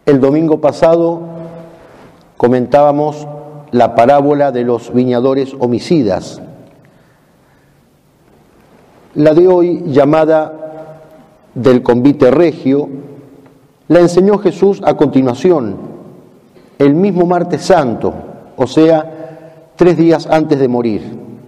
El domingo pasado comentábamos la parábola de los viñadores homicidas. La de hoy, llamada del convite regio, la enseñó Jesús a continuación, el mismo martes santo, o sea, 3 días antes de morir.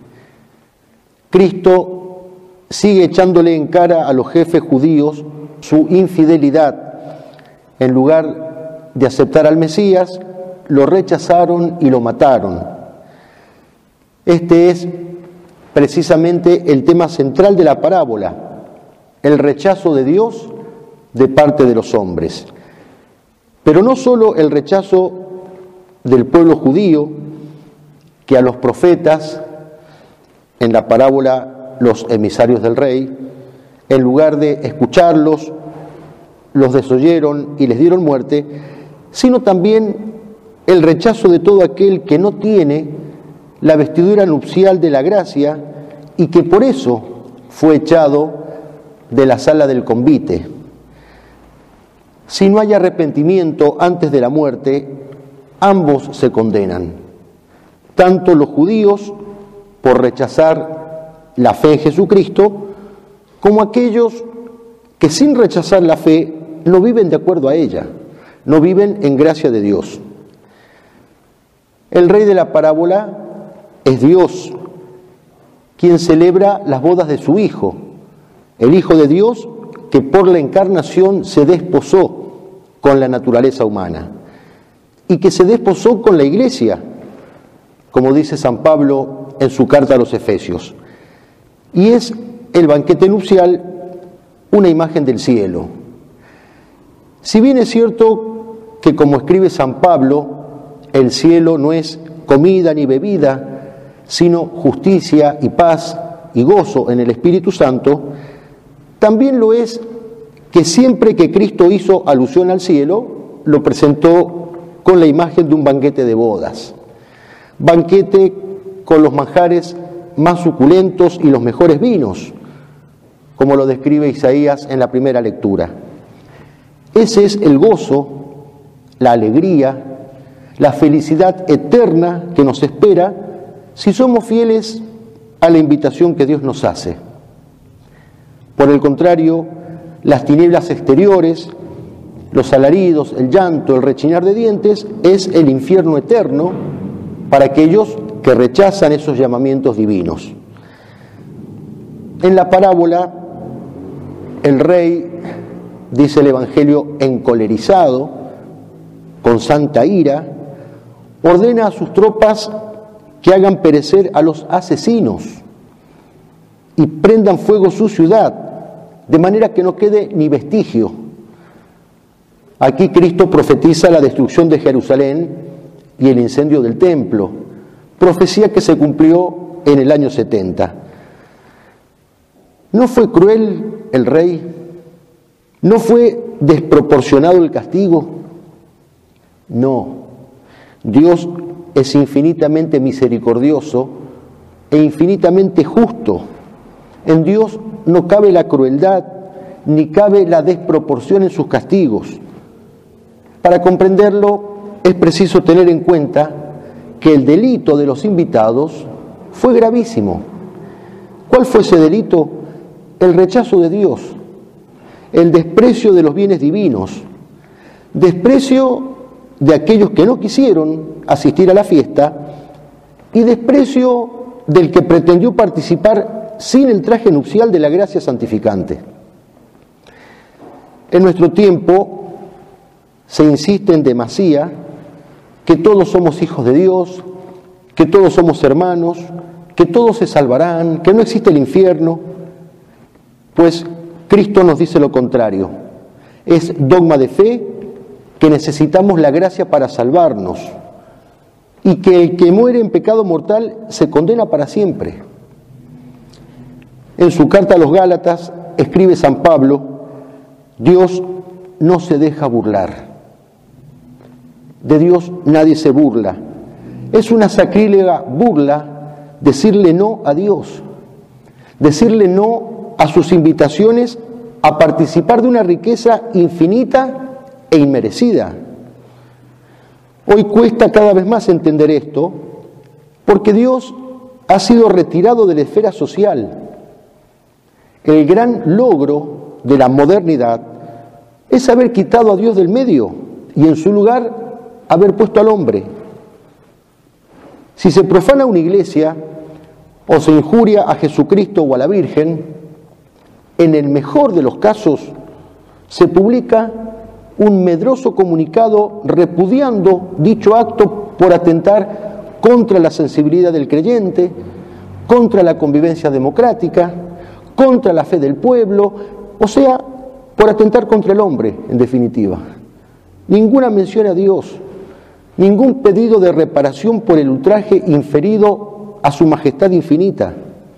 Cristo sigue echándole en cara a los jefes judíos su infidelidad. En lugar de aceptar al Mesías, lo rechazaron y lo mataron. Este es precisamente el tema central de la parábola, el rechazo de Dios de parte de los hombres. Pero no solo el rechazo del pueblo judío, que a los profetas, en la parábola los emisarios del rey, en lugar de escucharlos, los desoyeron y les dieron muerte, sino también el rechazo de todo aquel que no tiene la vestidura nupcial de la gracia y que por eso fue echado de la sala del convite. Si no hay arrepentimiento antes de la muerte, ambos se condenan, tanto los judíos por rechazar la fe en Jesucristo, como aquellos que sin rechazar la fe no viven de acuerdo a ella, no viven en gracia de Dios. El rey de la parábola es Dios, quien celebra las bodas de su Hijo, el Hijo de Dios que por la encarnación se desposó con la naturaleza humana y que se desposó con la Iglesia, como dice San Pablo en su carta a los Efesios. Y es el banquete nupcial una imagen del cielo. Si bien es cierto que, como escribe San Pablo, el cielo no es comida ni bebida, sino justicia y paz y gozo en el Espíritu Santo, también lo es que siempre que Cristo hizo alusión al cielo, lo presentó con la imagen de un banquete de bodas. Banquete con los manjares más suculentos y los mejores vinos, como lo describe Isaías en la primera lectura. Ese es el gozo, la alegría, la felicidad eterna que nos espera si somos fieles a la invitación que Dios nos hace. Por el contrario, las tinieblas exteriores, los alaridos, el llanto, el rechinar de dientes, es el infierno eterno para aquellos que rechazan esos llamamientos divinos. En la parábola, el rey, dice el Evangelio, encolerizado, con santa ira, ordena a sus tropas que hagan perecer a los asesinos y prendan fuego su ciudad, de manera que no quede ni vestigio. Aquí Cristo profetiza la destrucción de Jerusalén y el incendio del templo, profecía que se cumplió en el año 70. ¿No fue cruel el rey? ¿No fue desproporcionado el castigo? No. Dios es infinitamente misericordioso e infinitamente justo. En Dios no cabe la crueldad ni cabe la desproporción en sus castigos. Para comprenderlo es preciso tener en cuenta que el delito de los invitados fue gravísimo. ¿Cuál fue ese delito? El rechazo de Dios, el desprecio de los bienes divinos, desprecio de aquellos que no quisieron asistir a la fiesta y desprecio del que pretendió participar sin el traje nupcial de la gracia santificante. En nuestro tiempo se insiste en demasía que todos somos hijos de Dios, que todos somos hermanos, que todos se salvarán, que no existe el infierno. Pues Cristo nos dice lo contrario. Es dogma de fe que necesitamos la gracia para salvarnos y que el que muere en pecado mortal se condena para siempre. En su carta a los Gálatas escribe San Pablo: Dios no se deja burlar. De Dios nadie se burla. Es una sacrílega burla decirle no a Dios, decirle no a sus invitaciones a participar de una riqueza infinita e inmerecida, Hoy cuesta cada vez más entender esto, porque Dios ha sido retirado de la esfera social. El gran logro de la modernidad es haber quitado a Dios del medio y en su lugar haber puesto al hombre. Si se profana una iglesia o se injuria a Jesucristo o a la Virgen, en el mejor de los casos se publica un medroso comunicado repudiando dicho acto por atentar contra la sensibilidad del creyente, contra la convivencia democrática, contra la fe del pueblo, o sea, por atentar contra el hombre, en definitiva. Ninguna mención a Dios, ningún pedido de reparación por el ultraje inferido a su majestad infinita.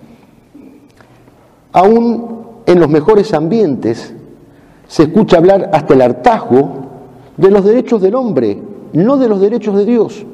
Aún en los mejores ambientes se escucha hablar hasta el hartazgo de los derechos del hombre, no de los derechos de Dios.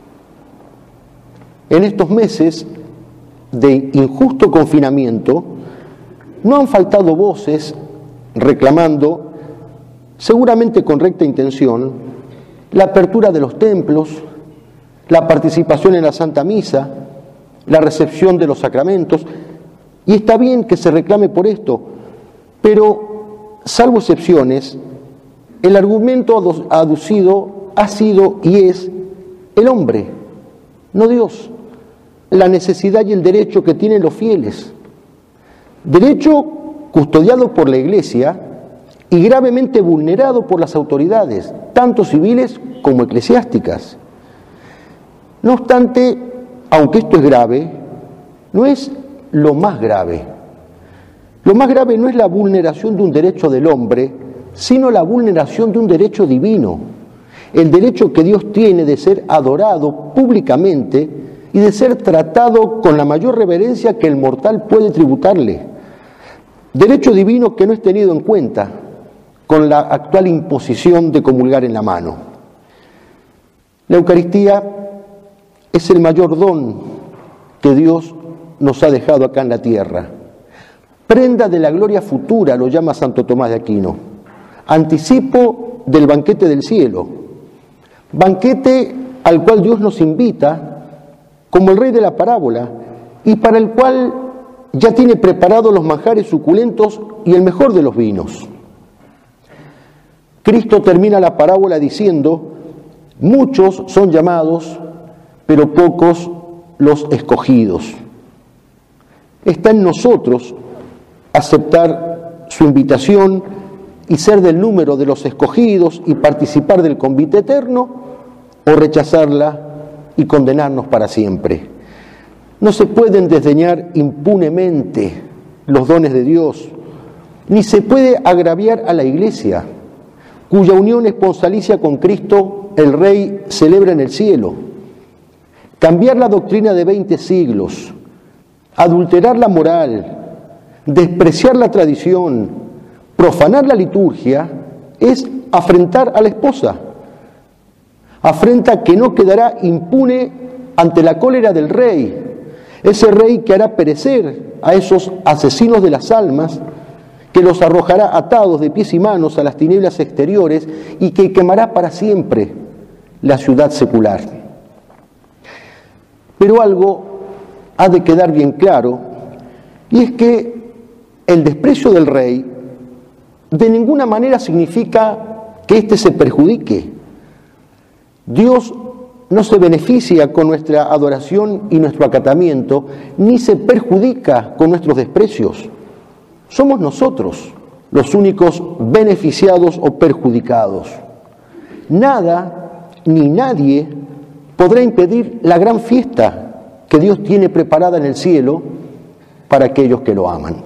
En estos meses de injusto confinamiento no han faltado voces reclamando, seguramente con recta intención, la apertura de los templos, la participación en la Santa Misa, la recepción de los sacramentos, y está bien que se reclame por esto, pero, salvo excepciones, el argumento aducido ha sido y es el hombre, no Dios, la necesidad y el derecho que tienen los fieles. Derecho custodiado por la Iglesia y gravemente vulnerado por las autoridades, tanto civiles como eclesiásticas. No obstante, aunque esto es grave, no es lo más grave. Lo más grave no es la vulneración de un derecho del hombre, sino la vulneración de un derecho divino, el derecho que Dios tiene de ser adorado públicamente y de ser tratado con la mayor reverencia que el mortal puede tributarle. Derecho divino que no es tenido en cuenta con la actual imposición de comulgar en la mano. La Eucaristía es el mayor don que Dios nos ha dejado acá en la tierra. Prenda de la gloria futura, lo llama Santo Tomás de Aquino. Anticipo del banquete del cielo. Banquete al cual Dios nos invita como el rey de la parábola y para el cual ya tiene preparados los manjares suculentos y el mejor de los vinos. Cristo termina la parábola diciendo: muchos son llamados, pero pocos los escogidos. Está en nosotros aceptar su invitación y ser del número de los escogidos y participar del convite eterno, o rechazarla y condenarnos para siempre. No se pueden desdeñar impunemente los dones de Dios, ni se puede agraviar a la Iglesia, cuya unión esponsalicia con Cristo el Rey celebra en el cielo. Cambiar la doctrina de 20 siglos, adulterar la moral, despreciar la tradición, profanar la liturgia, es afrentar a la esposa. Afrenta que no quedará impune ante la cólera del Rey, ese Rey que hará perecer a esos asesinos de las almas, que los arrojará atados de pies y manos a las tinieblas exteriores y que quemará para siempre la ciudad secular. Pero algo ha de quedar bien claro, y es que el desprecio del Rey de ninguna manera significa que éste se perjudique. Dios no se beneficia con nuestra adoración y nuestro acatamiento, ni se perjudica con nuestros desprecios. Somos nosotros los únicos beneficiados o perjudicados. Nada ni nadie podrá impedir la gran fiesta que Dios tiene preparada en el cielo para aquellos que lo aman.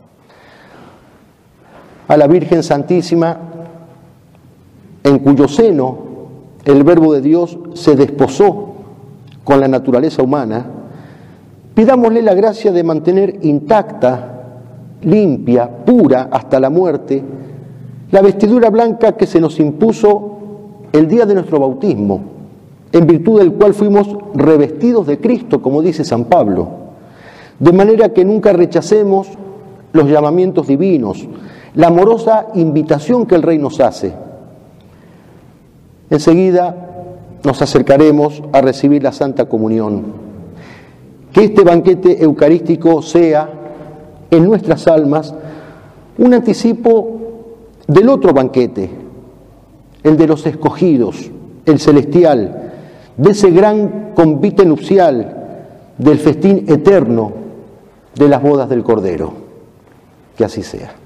A la Virgen Santísima, en cuyo seno el Verbo de Dios se desposó con la naturaleza humana, pidámosle la gracia de mantener intacta, limpia, pura hasta la muerte, la vestidura blanca que se nos impuso el día de nuestro bautismo, en virtud del cual fuimos revestidos de Cristo, como dice San Pablo, de manera que nunca rechacemos los llamamientos divinos, la amorosa invitación que el Rey nos hace. Enseguida nos acercaremos a recibir la Santa Comunión. Que este banquete eucarístico sea en nuestras almas un anticipo del otro banquete, el de los escogidos, el celestial, de ese gran convite nupcial, del festín eterno de las bodas del Cordero. Que así sea.